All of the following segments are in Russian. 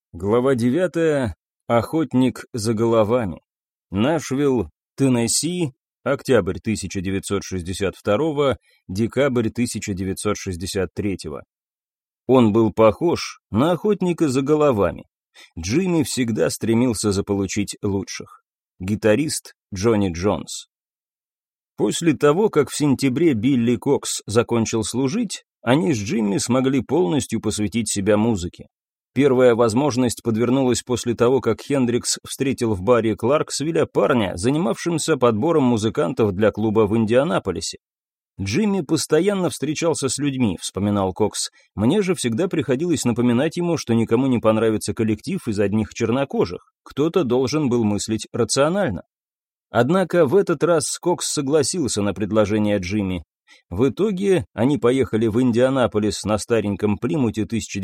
Глава 9. Охотник за головами. Нашвилл, Теннесси, октябрь 1962, декабрь 1963. Он был похож на охотника за головами. Джимми всегда стремился заполучить лучших. Гитарист Джонни Джонс. После того, как в сентябре Билли Кокс закончил служить, они с Джимми смогли полностью посвятить себя музыке. Первая возможность подвернулась после того, как Хендрикс встретил в баре Кларксвилля парня, занимавшимся подбором музыкантов для клуба в Индианаполисе. «Джимми постоянно встречался с людьми», — вспоминал Кокс. «Мне же всегда приходилось напоминать ему, что никому не понравится коллектив из одних чернокожих. Кто-то должен был мыслить рационально». Однако в этот раз Кокс согласился на предложение Джимми. В итоге они поехали в Индианаполис на стареньком Плимуте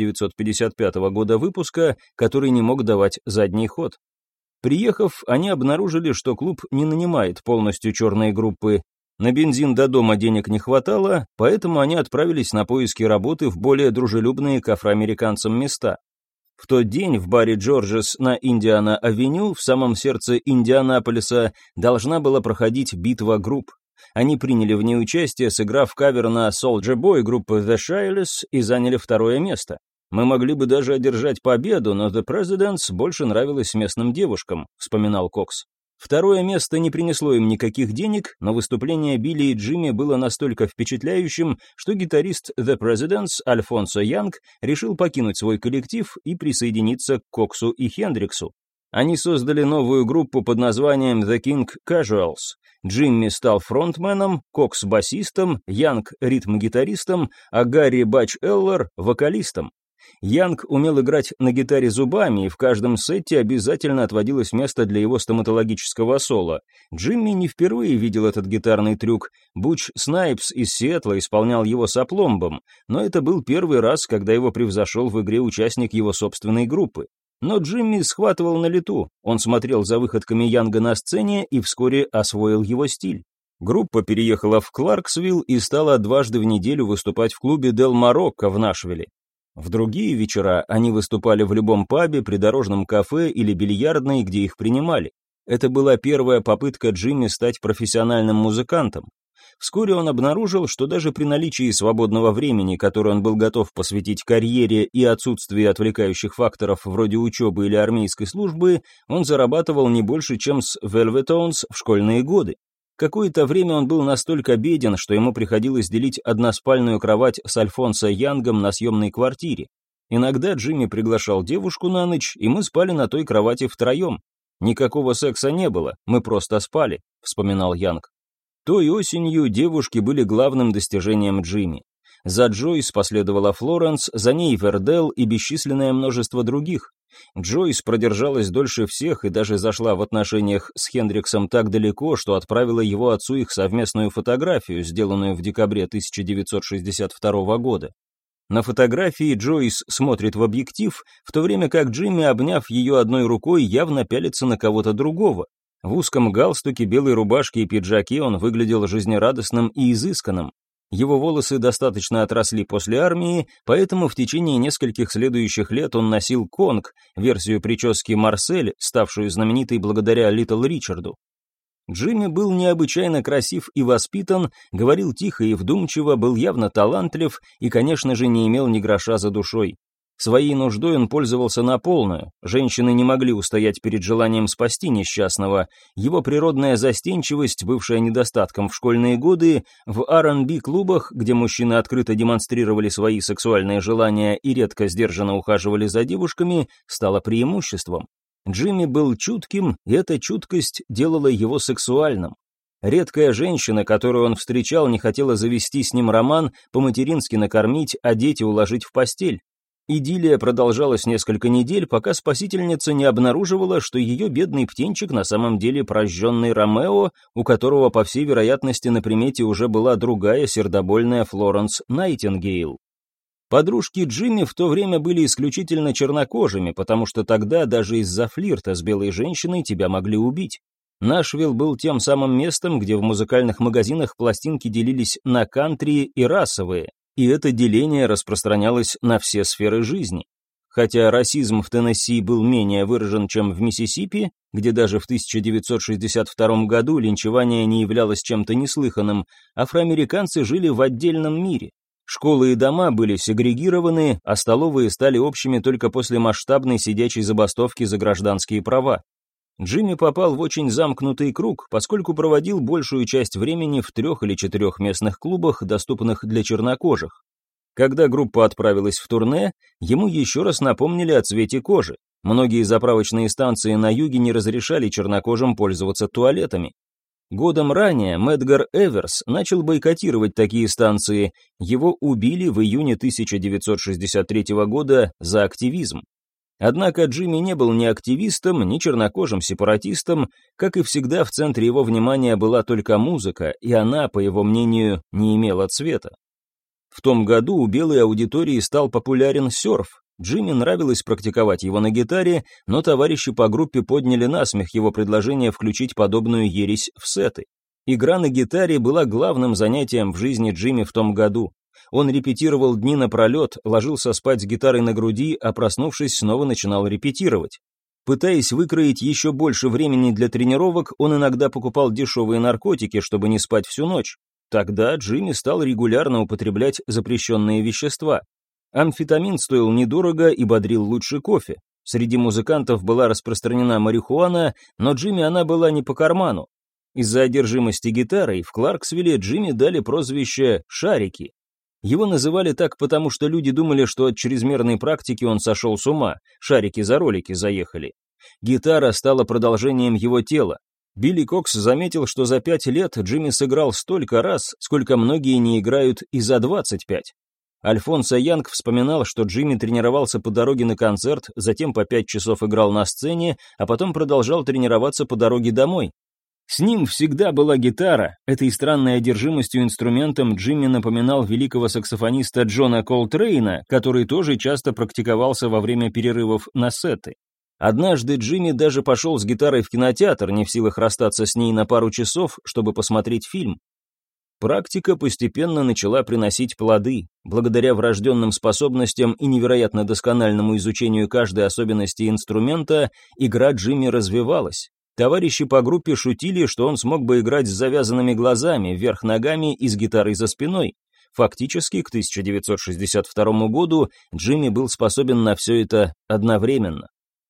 1955 года выпуска, который не мог давать задний ход. Приехав, они обнаружили, что клуб не нанимает полностью черные группы. На бензин до дома денег не хватало, поэтому они отправились на поиски работы в более дружелюбные к афроамериканцам места. В тот день в баре «Джорджес» на Индиана-авеню, в самом сердце Индианаполиса, должна была проходить битва групп. Они приняли в ней участие, сыграв кавер на Soulja Boy группы The Shirelles и заняли второе место. «Мы могли бы даже одержать победу, но The Presidents больше нравилось местным девушкам», — вспоминал Кокс. Второе место не принесло им никаких денег, но выступление Билли и Джимми было настолько впечатляющим, что гитарист The Presidents Альфонсо Янг решил покинуть свой коллектив и присоединиться к Коксу и Хендриксу. Они создали новую группу под названием The King Casuals. Джимми стал фронтменом, Кокс басистом, Янг ритм-гитаристом, а Гарри Бач-Эллер вокалистом. Янг умел играть на гитаре зубами, и в каждом сете обязательно отводилось место для его стоматологического соло. Джимми не впервые видел этот гитарный трюк. Буч Снайпс из Сиэтла исполнял его с опломбом, но это был первый раз, когда его превзошел в игре участник его собственной группы. Но Джимми схватывал на лету, он смотрел за выходками Янга на сцене и вскоре освоил его стиль. Группа переехала в Кларксвилл и стала дважды в неделю выступать в клубе Del Marocco в Нашвилле. В другие вечера они выступали в любом пабе, придорожном кафе или бильярдной, где их принимали. Это была первая попытка Джимми стать профессиональным музыкантом. Вскоре он обнаружил, что даже при наличии свободного времени, которое он был готов посвятить карьере и отсутствии отвлекающих факторов вроде учебы или армейской службы, он зарабатывал не больше, чем с Velvetones в школьные годы. Какое-то время он был настолько беден, что ему приходилось делить односпальную кровать с Альфонсо Янгом на съемной квартире. Иногда Джимми приглашал девушку на ночь, и мы спали на той кровати втроем. «Никакого секса не было, мы просто спали», — вспоминал Янг. Той осенью девушки были главным достижением Джимми. За Джойс последовала Флоренс, за ней Вердел и бесчисленное множество других. Джойс продержалась дольше всех и даже зашла в отношениях с Хендриксом так далеко, что отправила его отцу их совместную фотографию, сделанную в декабре 1962 года. На фотографии Джойс смотрит в объектив, в то время как Джимми, обняв ее одной рукой, явно пялится на кого-то другого. В узком галстуке, белой рубашке и пиджаке он выглядел жизнерадостным и изысканным. Его волосы достаточно отросли после армии, поэтому в течение нескольких следующих лет он носил конг, версию прически Марсель, ставшую знаменитой благодаря Литл Ричарду. Джимми был необычайно красив и воспитан, говорил тихо и вдумчиво, был явно талантлив и, конечно же, не имел ни гроша за душой. Своей нуждой он пользовался на полную, женщины не могли устоять перед желанием спасти несчастного, его природная застенчивость, бывшая недостатком в школьные годы, в R&B-клубах, где мужчины открыто демонстрировали свои сексуальные желания и редко сдержанно ухаживали за девушками, стала преимуществом. Джимми был чутким, и эта чуткость делала его сексуальным. Редкая женщина, которую он встречал, не хотела завести с ним роман, по-матерински накормить, одеть и уложить в постель. Идиллия продолжалась несколько недель, пока спасительница не обнаруживала, что ее бедный птенчик на самом деле прожженный Ромео, у которого, по всей вероятности, на примете уже была другая сердобольная Флоренс Найтингейл. Подружки Джимми в то время были исключительно чернокожими, потому что тогда даже из-за флирта с белой женщиной тебя могли убить. Нашвилл был тем самым местом, где в музыкальных магазинах пластинки делились на кантри и расовые, и это деление распространялось на все сферы жизни. Хотя расизм в Теннесси был менее выражен, чем в Миссисипи, где даже в 1962 году линчевание не являлось чем-то неслыханным, афроамериканцы жили в отдельном мире. Школы и дома были сегрегированы, а столовые стали общими только после масштабной сидячей забастовки за гражданские права. Джимми попал в очень замкнутый круг, поскольку проводил большую часть времени в 3 или 4 местных клубах, доступных для чернокожих. Когда группа отправилась в турне, ему еще раз напомнили о цвете кожи. Многие заправочные станции на юге не разрешали чернокожим пользоваться туалетами. Годом ранее Медгар Эверс начал бойкотировать такие станции. Его убили в июне 1963 года за активизм. Однако Джимми не был ни активистом, ни чернокожим сепаратистом, как и всегда в центре его внимания была только музыка, и она, по его мнению, не имела цвета. В том году у белой аудитории стал популярен серф. Джимми нравилось практиковать его на гитаре, но товарищи по группе подняли насмех его предложение включить подобную ересь в сеты. Игра на гитаре была главным занятием в жизни Джимми в том году. Он репетировал дни напролет, ложился спать с гитарой на груди, а проснувшись, снова начинал репетировать. Пытаясь выкроить еще больше времени для тренировок, он иногда покупал дешевые наркотики, чтобы не спать всю ночь. Тогда Джимми стал регулярно употреблять запрещенные вещества. Амфетамин стоил недорого и бодрил лучше кофе. Среди музыкантов была распространена марихуана, но Джимми она была не по карману. Из-за одержимости гитарой в Кларксвилле Джимми дали прозвище «Шарики». Его называли так, потому что люди думали, что от чрезмерной практики он сошел с ума, шарики за ролики заехали. Гитара стала продолжением его тела. Билли Кокс заметил, что за 5 лет Джимми сыграл столько раз, сколько многие не играют и за 25. Альфонсо Янг вспоминал, что Джимми тренировался по дороге на концерт, затем по 5 часов играл на сцене, а потом продолжал тренироваться по дороге домой. С ним всегда была гитара. Этой странной одержимостью инструментом Джимми напоминал великого саксофониста Джона Колтрейна, который тоже часто практиковался во время перерывов на сеты. Однажды Джимми даже пошел с гитарой в кинотеатр, не в силах расстаться с ней на пару часов, чтобы посмотреть фильм. Практика постепенно начала приносить плоды. Благодаря врожденным способностям и невероятно доскональному изучению каждой особенности инструмента, игра Джимми развивалась. Товарищи по группе шутили, что он смог бы играть с завязанными глазами, вверх ногами и с гитарой за спиной. Фактически, к 1962 году Джимми был способен на все это одновременно.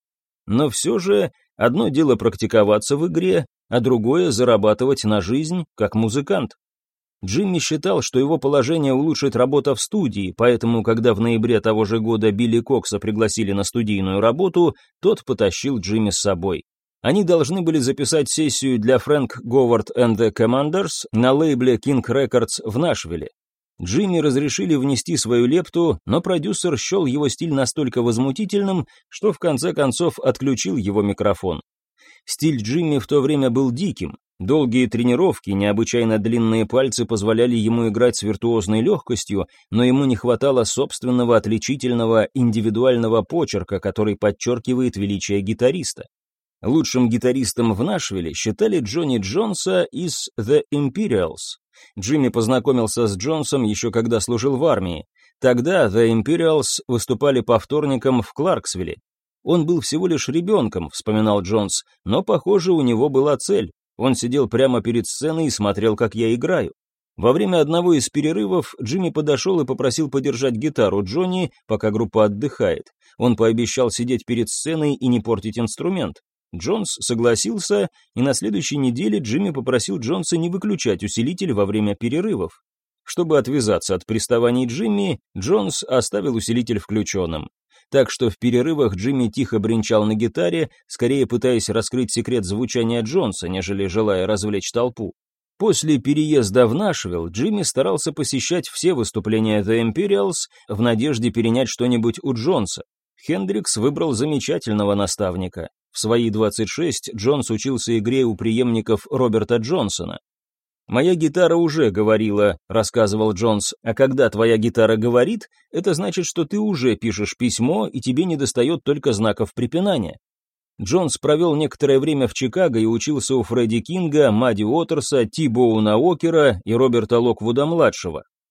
Но все же, одно дело практиковаться в игре, а другое зарабатывать на жизнь как музыкант. Джимми считал, что его положение улучшит работа в студии, поэтому, когда в ноябре того же года Билли Кокса пригласили на студийную работу, тот потащил Джимми с собой. Они должны были записать сессию для Frank Говард and the Commanders на лейбле King Records в Нашвилле. Джимми разрешили внести свою лепту, но продюсер счел его стиль настолько возмутительным, что в конце концов отключил его микрофон. Стиль Джимми в то время был диким. Долгие тренировки, необычайно длинные пальцы позволяли ему играть с виртуозной легкостью, но ему не хватало собственного отличительного индивидуального почерка, который подчеркивает величие гитариста. Лучшим гитаристом в Нашвилле считали Джонни Джонса из The Imperials. Джимми познакомился с Джонсом еще когда служил в армии. Тогда The Imperials выступали по вторникам в Кларксвилле. «Он был всего лишь ребенком», — вспоминал Джонс, «но, похоже, у него была цель. Он сидел прямо перед сценой и смотрел, как я играю». Во время одного из перерывов Джимми подошел и попросил подержать гитару Джонни, пока группа отдыхает. Он пообещал сидеть перед сценой и не портить инструмент. Джонс согласился, и на следующей неделе Джимми попросил Джонса не выключать усилитель во время перерывов. Чтобы отвязаться от приставаний Джимми, Джонс оставил усилитель включенным. Так что в перерывах Джимми тихо бренчал на гитаре, скорее пытаясь раскрыть секрет звучания Джонса, нежели желая развлечь толпу. После переезда в Нашвилл Джимми старался посещать все выступления The Imperials в надежде перенять что-нибудь у Джонса. Хендрикс выбрал замечательного наставника. В свои 26 Джонс учился игре у преемников Роберта Джонсона. «Моя гитара уже говорила», — рассказывал Джонс, «а когда твоя гитара говорит, это значит, что ты уже пишешь письмо, и тебе недостает только знаков препинания». Джонс провел некоторое время в Чикаго и учился у Фредди Кинга, Мадди Уотерса, Ти Боуна Уокера и Роберта Локвуда-младшего.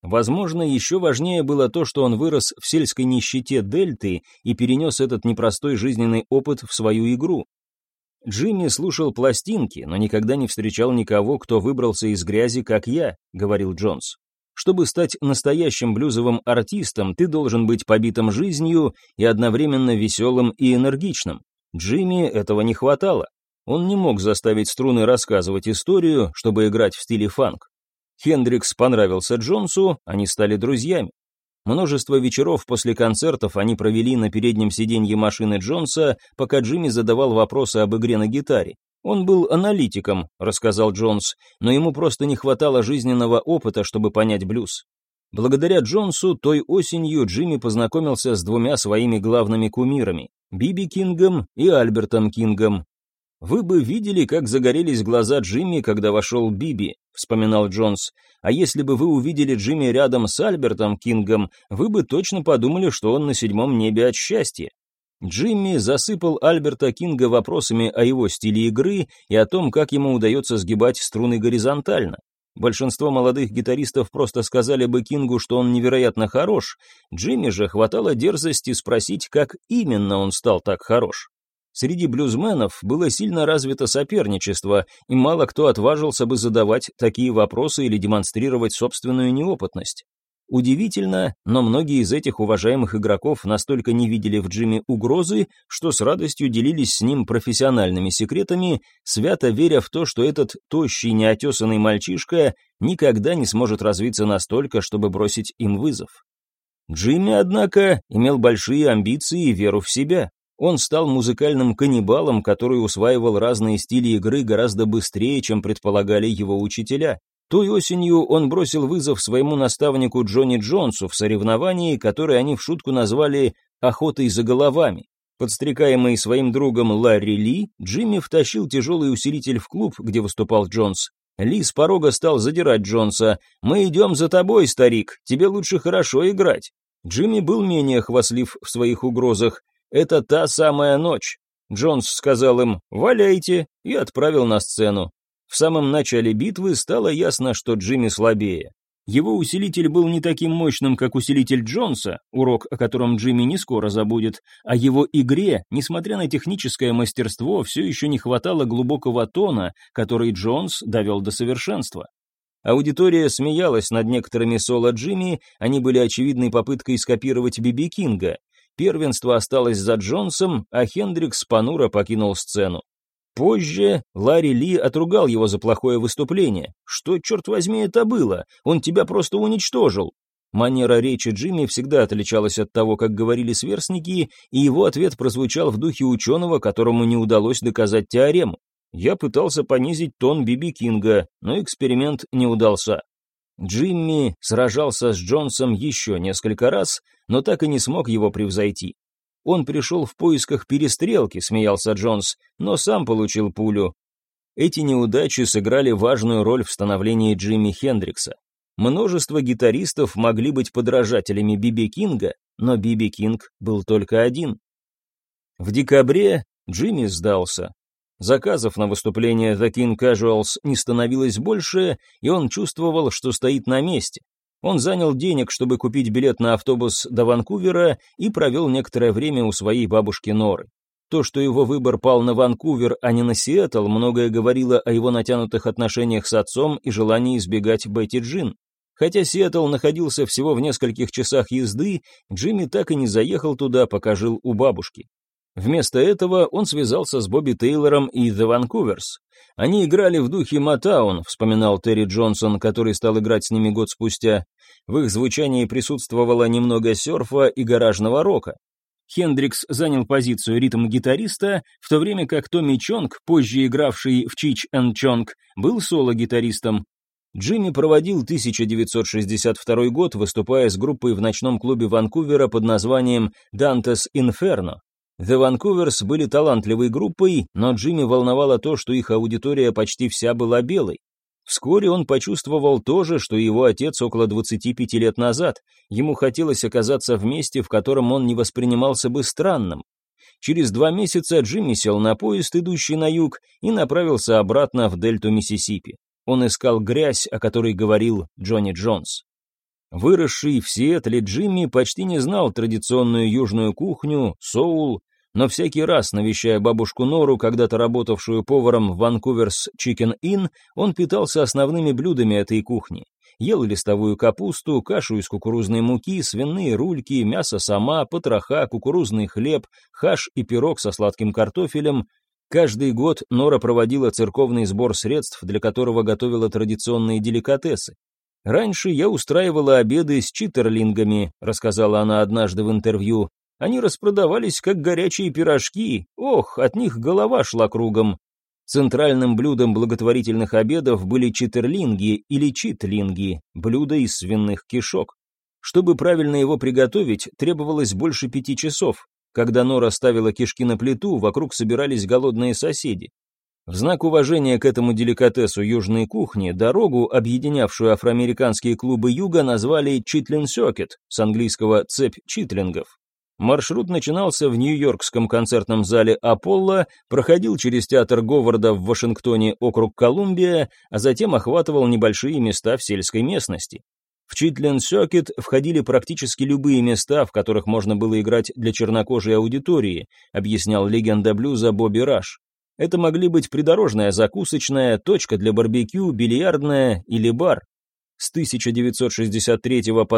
Возможно, еще важнее было то, что он вырос в сельской нищете Дельты и перенес этот непростой жизненный опыт в свою игру. «Джимми слушал пластинки, но никогда не встречал никого, кто выбрался из грязи, как я», — говорил Джонс. «Чтобы стать настоящим блюзовым артистом, ты должен быть побитым жизнью и одновременно веселым и энергичным. Джимми этого не хватало. Он не мог заставить струны рассказывать историю, чтобы играть в стиле фанк. Хендрикс понравился Джонсу, они стали друзьями. Множество вечеров после концертов они провели на переднем сиденье машины Джонса, пока Джимми задавал вопросы об игре на гитаре. «Он был аналитиком», — рассказал Джонс, но ему просто не хватало жизненного опыта, чтобы понять блюз. Благодаря Джонсу той осенью Джимми познакомился с двумя своими главными кумирами — Биби Кингом и Альбертом Кингом. «Вы бы видели, как загорелись глаза Джимми, когда вошел Биби», — вспоминал Джонс. «А если бы вы увидели Джимми рядом с Альбертом Кингом, вы бы точно подумали, что он на 7-м небе от счастья». Джимми засыпал Альберта Кинга вопросами о его стиле игры и о том, как ему удается сгибать струны горизонтально. Большинство молодых гитаристов просто сказали бы Кингу, что он невероятно хорош. Джимми же хватало дерзости спросить, как именно он стал так хорош. Среди блюзменов было сильно развито соперничество, и мало кто отважился бы задавать такие вопросы или демонстрировать собственную неопытность. Удивительно, но многие из этих уважаемых игроков настолько не видели в Джимми угрозы, что с радостью делились с ним профессиональными секретами, свято веря в то, что этот тощий, неотесанный мальчишка никогда не сможет развиться настолько, чтобы бросить им вызов. Джимми, однако, имел большие амбиции и веру в себя. Он стал музыкальным каннибалом, который усваивал разные стили игры гораздо быстрее, чем предполагали его учителя. Той осенью он бросил вызов своему наставнику Джонни Джонсу в соревновании, которое они в шутку назвали «охотой за головами». Подстрекаемый своим другом Ларри Ли, Джимми втащил тяжелый усилитель в клуб, где выступал Джонс. Ли с порога стал задирать Джонса. «Мы идем за тобой, старик, тебе лучше хорошо играть». Джимми был менее хваслив в своих угрозах. «Это та самая ночь». Джонс сказал им «валяйте» и отправил на сцену. В самом начале битвы стало ясно, что Джимми слабее. Его усилитель был не таким мощным, как усилитель Джонса, урок, о котором Джимми не скоро забудет, а его игре, несмотря на техническое мастерство, все еще не хватало глубокого тона, который Джонс довел до совершенства. Аудитория смеялась над некоторыми соло Джимми, они были очевидной попыткой скопировать Биби Кинга. Первенство осталось за Джонсом, а Хендрикс понуро покинул сцену. Позже Ларри Ли отругал его за плохое выступление. «Что, черт возьми, это было? Он тебя просто уничтожил». Манера речи Джимми всегда отличалась от того, как говорили сверстники, и его ответ прозвучал в духе ученого, которому не удалось доказать теорему. «Я пытался понизить тон Биби Кинга, но эксперимент не удался». Джимми сражался с Джонсом еще несколько раз, но так и не смог его превзойти. «Он пришел в поисках перестрелки», — смеялся Джонс, но сам получил пулю. Эти неудачи сыграли важную роль в становлении Джимми Хендрикса. Множество гитаристов могли быть подражателями Биби Кинга, но Биби Кинг был только один. В декабре Джимми сдался. Заказов на выступление The King Casuals не становилось больше, и он чувствовал, что стоит на месте. Он занял денег, чтобы купить билет на автобус до Ванкувера и провел некоторое время у своей бабушки Норы. То, что его выбор пал на Ванкувер, а не на Сиэтл, многое говорило о его натянутых отношениях с отцом и желании избегать Бетти Джин. Хотя Сиэтл находился всего в нескольких часах езды, Джимми так и не заехал туда, пока жил у бабушки. Вместо этого он связался с Бобби Тейлором и The Vancouvers. «Они играли в духе Мотаун», — вспоминал Терри Джонсон, который стал играть с ними год спустя. В их звучании присутствовало немного серфа и гаражного рока. Хендрикс занял позицию ритм-гитариста, в то время как Томми Чонг, позже игравший в Cheech and Chong, был соло-гитаристом. Джимми проводил 1962 год, выступая с группой в ночном клубе Ванкувера под названием Dante's Inferno. The Vancouvers были талантливой группой, но Джимми волновало то, что их аудитория почти вся была белой. Вскоре он почувствовал то же, что и его отец около 25 лет назад. Ему хотелось оказаться в месте, в котором он не воспринимался бы странным. Через 2 месяца Джимми сел на поезд, идущий на юг, и направился обратно в дельту Миссисипи. Он искал грязь, о которой говорил Джонни Джонс. Выросший в Сиэтле Джимми почти не знал традиционную южную кухню, соул, но всякий раз, навещая бабушку Нору, когда-то работавшую поваром в Ванкуверс Chicken Inn, он питался основными блюдами этой кухни. Ел листовую капусту, кашу из кукурузной муки, свиные рульки, мясо сама, потроха, кукурузный хлеб, хаш и пирог со сладким картофелем. Каждый год Нора проводила церковный сбор средств, для которого готовила традиционные деликатесы. «Раньше я устраивала обеды с читтерлингами», — рассказала она однажды в интервью. «Они распродавались, как горячие пирожки. Ох, от них голова шла кругом». Центральным блюдом благотворительных обедов были читтерлинги или читлинги, блюда из свиных кишок. Чтобы правильно его приготовить, требовалось больше 5 часов. Когда Нора ставила кишки на плиту, вокруг собирались голодные соседи. В знак уважения к этому деликатесу южной кухни дорогу, объединявшую афроамериканские клубы юга, назвали Chitlin Circuit, с английского «цепь читлингов». Маршрут начинался в нью-йоркском концертном зале «Аполло», проходил через театр Говарда в Вашингтоне, округ Колумбия, а затем охватывал небольшие места в сельской местности. В Chitlin Circuit входили практически любые места, в которых можно было играть для чернокожей аудитории, объяснял легенда блюза Бобби Раш. Это могли быть придорожная закусочная, точка для барбекю, бильярдная или бар. С 1963 по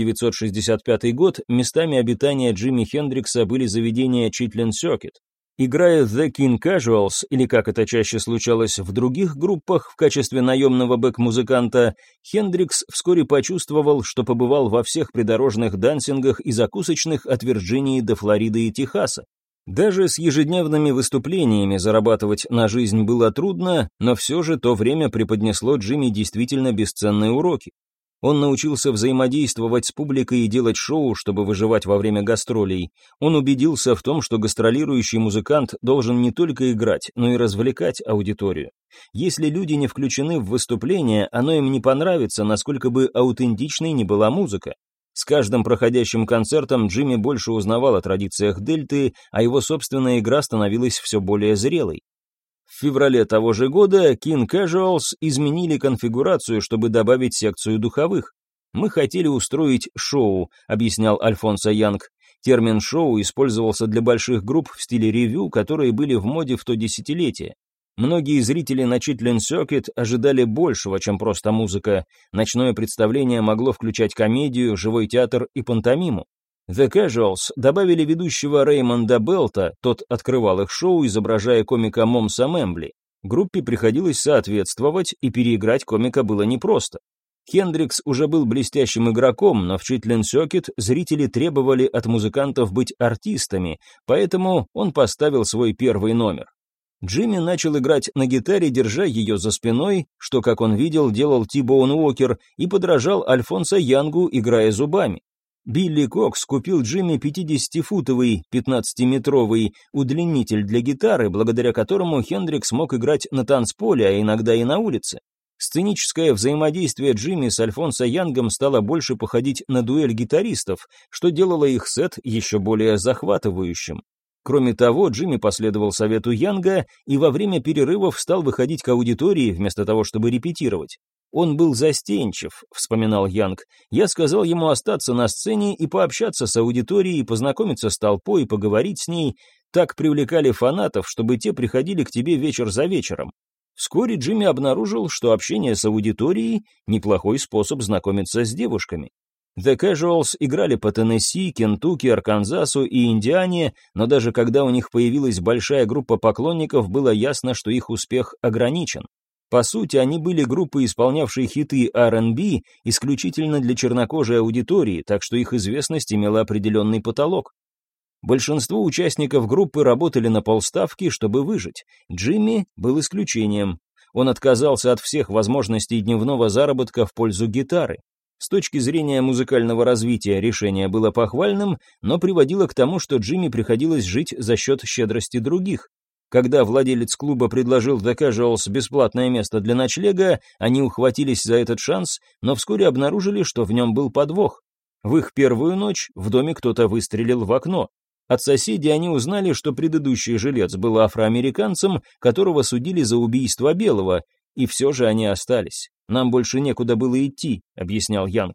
1965 год местами обитания Джимми Хендрикса были заведения Chitlin Circuit. Играя The King Casuals, или как это чаще случалось в других группах в качестве наемного бэк-музыканта, Хендрикс вскоре почувствовал, что побывал во всех придорожных дансингах и закусочных от Вирджинии до Флориды и Техаса. Даже с ежедневными выступлениями зарабатывать на жизнь было трудно, но все же то время преподнесло Джимми действительно бесценные уроки. Он научился взаимодействовать с публикой и делать шоу, чтобы выживать во время гастролей. Он убедился в том, что гастролирующий музыкант должен не только играть, но и развлекать аудиторию. Если люди не включены в выступление, оно им не понравится, насколько бы аутентичной ни была музыка. С каждым проходящим концертом Джимми больше узнавал о традициях Дельты, а его собственная игра становилась все более зрелой. В феврале того же года King Casuals изменили конфигурацию, чтобы добавить секцию духовых. «Мы хотели устроить шоу», — объяснял Альфонсо Янг. Термин «шоу» использовался для больших групп в стиле ревю, которые были в моде в то десятилетие. Многие зрители на Chitlin Circuit ожидали большего, чем просто музыка. Ночное представление могло включать комедию, живой театр и пантомиму. The Casuals добавили ведущего Реймонда Белта, тот открывал их шоу, изображая комика Момса Мэмбли. Группе приходилось соответствовать, и переиграть комика было непросто. Хендрикс уже был блестящим игроком, но в Chitlin Circuit зрители требовали от музыкантов быть артистами, поэтому он поставил свой первый номер. Джимми начал играть на гитаре, держа ее за спиной, что, как он видел, делал Ти-Боун Уокер, и подражал Альфонсо Янгу, играя зубами. Билли Кокс купил Джимми 50-футовый, 15-метровый удлинитель для гитары, благодаря которому Хендрикс мог играть на танцполе, а иногда и на улице. Сценическое взаимодействие Джимми с Альфонсо Янгом стало больше походить на дуэль гитаристов, что делало их сет еще более захватывающим. Кроме того, Джимми последовал совету Янга и во время перерывов стал выходить к аудитории вместо того, чтобы репетировать. «Он был застенчив», — вспоминал Янг. «Я сказал ему остаться на сцене и пообщаться с аудиторией, познакомиться с толпой, поговорить с ней. Так привлекали фанатов, чтобы те приходили к тебе вечер за вечером». Вскоре Джимми обнаружил, что общение с аудиторией – неплохой способ знакомиться с девушками. The Casuals играли по Теннесси, Кентукки, Арканзасу и Индиане, но даже когда у них появилась большая группа поклонников, было ясно, что их успех ограничен. По сути, они были группой, исполнявшей хиты R&B исключительно для чернокожей аудитории, так что их известность имела определенный потолок. Большинство участников группы работали на полставки, чтобы выжить. Джимми был исключением. Он отказался от всех возможностей дневного заработка в пользу гитары. С точки зрения музыкального развития решение было похвальным, но приводило к тому, что Джимми приходилось жить за счет щедрости других. Когда владелец клуба предложил The Casuals бесплатное место для ночлега, они ухватились за этот шанс, но вскоре обнаружили, что в нем был подвох. В их первую ночь в доме кто-то выстрелил в окно. От соседей они узнали, что предыдущий жилец был афроамериканцем, которого судили за убийство белого, и все же они остались. «Нам больше некуда было идти», — объяснял Янг.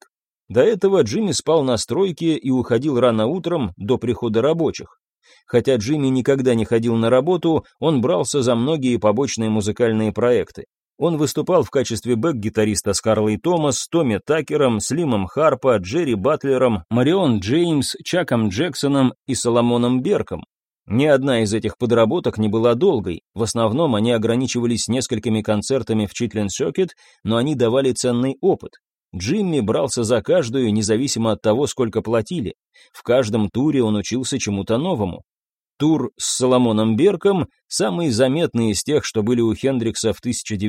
До этого Джимми спал на стройке и уходил рано утром до прихода рабочих. Хотя Джимми никогда не ходил на работу, он брался за многие побочные музыкальные проекты. Он выступал в качестве бэк-гитариста с Карлой Томас, Томми Такером, Слимом Харпа, Джерри Батлером, Марион Джеймс, Чаком Джексоном и Соломоном Берком. Ни одна из этих подработок не была долгой, в основном они ограничивались несколькими концертами в Chitlin Circuit, но они давали ценный опыт. Джимми брался за каждую, независимо от того, сколько платили. В каждом туре он учился чему-то новому. Тур с Соломоном Берком – самый заметный из тех, что были у Хендрикса в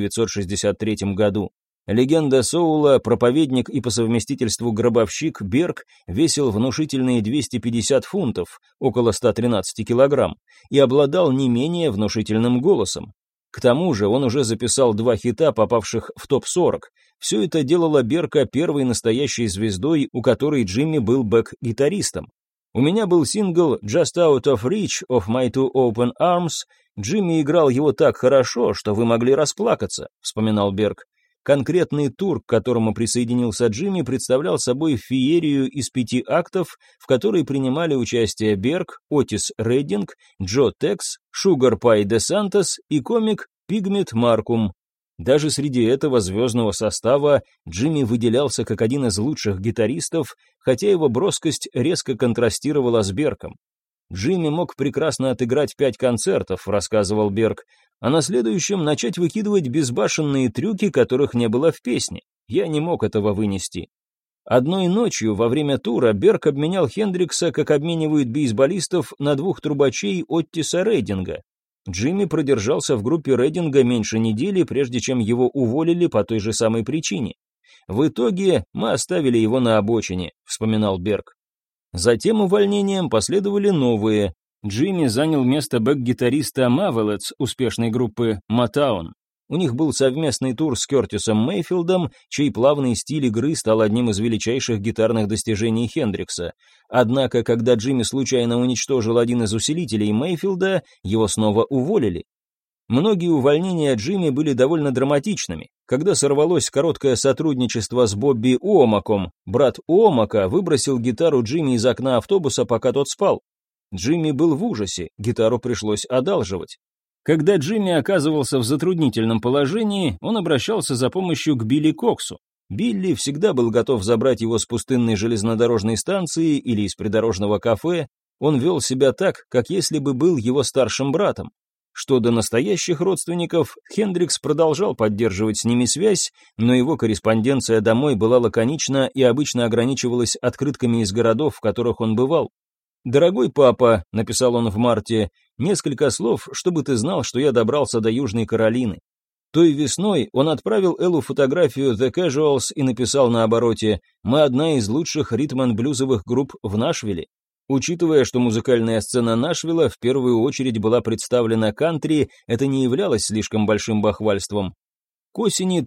1963 году. Легенда соула, проповедник и по совместительству гробовщик Берк весил внушительные 250 фунтов, около 113 килограмм, и обладал не менее внушительным голосом. К тому же он уже записал 2 хита, попавших в топ-40. Все это делало Берка первой настоящей звездой, у которой Джимми был бэк-гитаристом. У меня был сингл «Just Out of Reach of My Two Open Arms». Джимми играл его так хорошо, что вы могли расплакаться, вспоминал Берк. Конкретный тур, к которому присоединился Джимми, представлял собой феерию из 5 актов, в которой принимали участие Берк, Отис Рейдинг, Джо Текс, Шугар Пай де Сантос и комик Пигмет Маркум. Даже среди этого звездного состава Джимми выделялся как один из лучших гитаристов, хотя его броскость резко контрастировала с Берком. «Джимми мог прекрасно отыграть 5 концертов», — рассказывал Берк, «а на следующем начать выкидывать безбашенные трюки, которых не было в песне. Я не мог этого вынести». Одной ночью во время тура Берк обменял Хендрикса, как обменивают бейсболистов, на 2 трубачей Оттиса Рейдинга. Джимми продержался в группе Рейдинга меньше недели, прежде чем его уволили по той же самой причине. «В итоге мы оставили его на обочине», — вспоминал Берк. Затем увольнением последовали новые. Джимми занял место бэк-гитариста Мавелетс успешной группы Motown. У них был совместный тур с Кертисом Мейфилдом, чей плавный стиль игры стал одним из величайших гитарных достижений Хендрикса. Однако, когда Джимми случайно уничтожил один из усилителей Мейфилда, его снова уволили. Многие увольнения Джимми были довольно драматичными. Когда сорвалось короткое сотрудничество с Бобби Уомаком, брат Уомака выбросил гитару Джимми из окна автобуса, пока тот спал. Джимми был в ужасе, гитару пришлось одалживать. Когда Джимми оказывался в затруднительном положении, он обращался за помощью к Билли Коксу. Билли всегда был готов забрать его с пустынной железнодорожной станции или из придорожного кафе. Он вел себя так, как если бы был его старшим братом. Что до настоящих родственников, Хендрикс продолжал поддерживать с ними связь, но его корреспонденция домой была лаконична и обычно ограничивалась открытками из городов, в которых он бывал. «Дорогой папа», — написал он в марте, — «несколько слов, чтобы ты знал, что я добрался до Южной Каролины». Той весной он отправил Эллу фотографию The Casuals и написал на обороте: «Мы одна из лучших ритм-энд-блюзовых групп в Нашвилле». Учитывая, что музыкальная сцена Нашвилла в первую очередь была представлена кантри, это не являлось слишком большим бахвальством. К осени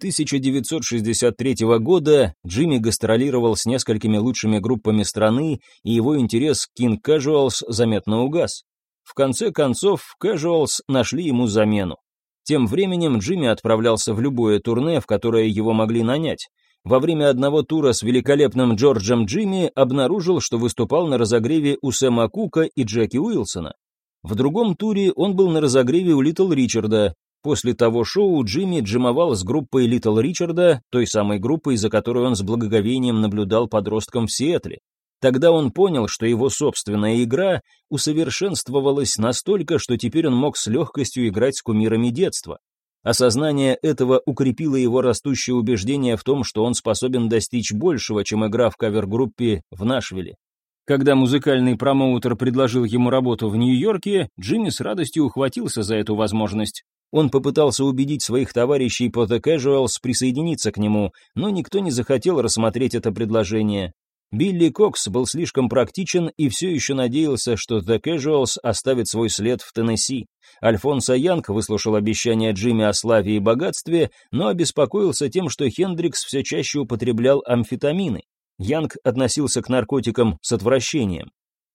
1963 года Джимми гастролировал с несколькими лучшими группами страны, и его интерес к King Casuals заметно угас. В конце концов, Casuals нашли ему замену. Тем временем Джимми отправлялся в любое турне, в которое его могли нанять. Во время одного тура с великолепным Джорджем Джимми обнаружил, что выступал на разогреве у Сэма Кука и Джеки Уилсона. В другом туре он был на разогреве у Литл Ричарда. После того шоу Джимми джимовал с группой Литл Ричарда, той самой группой, за которой он с благоговением наблюдал подростком в Сиэтле. Тогда он понял, что его собственная игра усовершенствовалась настолько, что теперь он мог с легкостью играть с кумирами детства. Осознание этого укрепило его растущее убеждение в том, что он способен достичь большего, чем игра в кавер-группе в Нашвилле. Когда музыкальный промоутер предложил ему работу в Нью-Йорке, Джимми с радостью ухватился за эту возможность. Он попытался убедить своих товарищей по The Casuals присоединиться к нему, но никто не захотел рассмотреть это предложение. Билли Кокс был слишком практичен и все еще надеялся, что The Casuals оставит свой след в Теннесси. Альфонсо Янг выслушал обещания Джимми о славе и богатстве, но обеспокоился тем, что Хендрикс все чаще употреблял амфетамины. Янг относился к наркотикам с отвращением.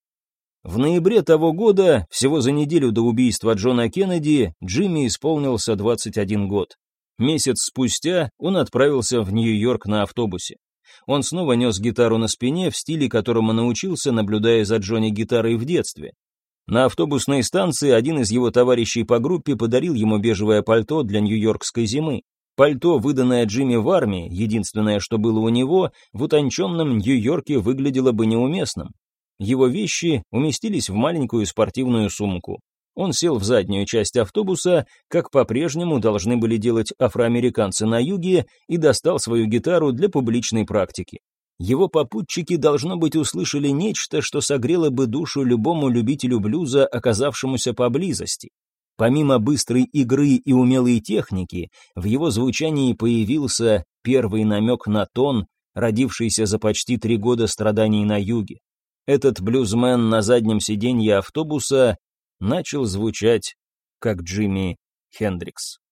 В ноябре того года, всего за неделю до убийства Джона Кеннеди, Джимми исполнился 21 год. Месяц спустя он отправился в Нью-Йорк на автобусе. он снова нес гитару на спине в стиле, которому научился, наблюдая за Джонни гитарой в детстве. На автобусной станции один из его товарищей по группе подарил ему бежевое пальто для нью-йоркской зимы. Пальто, выданное Джимми в армии, единственное, что было у него, в утонченном Нью-Йорке выглядело бы неуместным. Его вещи уместились в маленькую спортивную сумку. Он сел в заднюю часть автобуса, как по-прежнему должны были делать афроамериканцы на юге, и достал свою гитару для публичной практики. Его попутчики, должно быть, услышали нечто, что согрело бы душу любому любителю блюза, оказавшемуся поблизости. Помимо быстрой игры и умелой техники, в его звучании появился первый намек на тон, родившийся за почти 3 года страданий на юге. Этот блюзмен на заднем сиденье автобуса начал звучать как Джимми Хендрикс.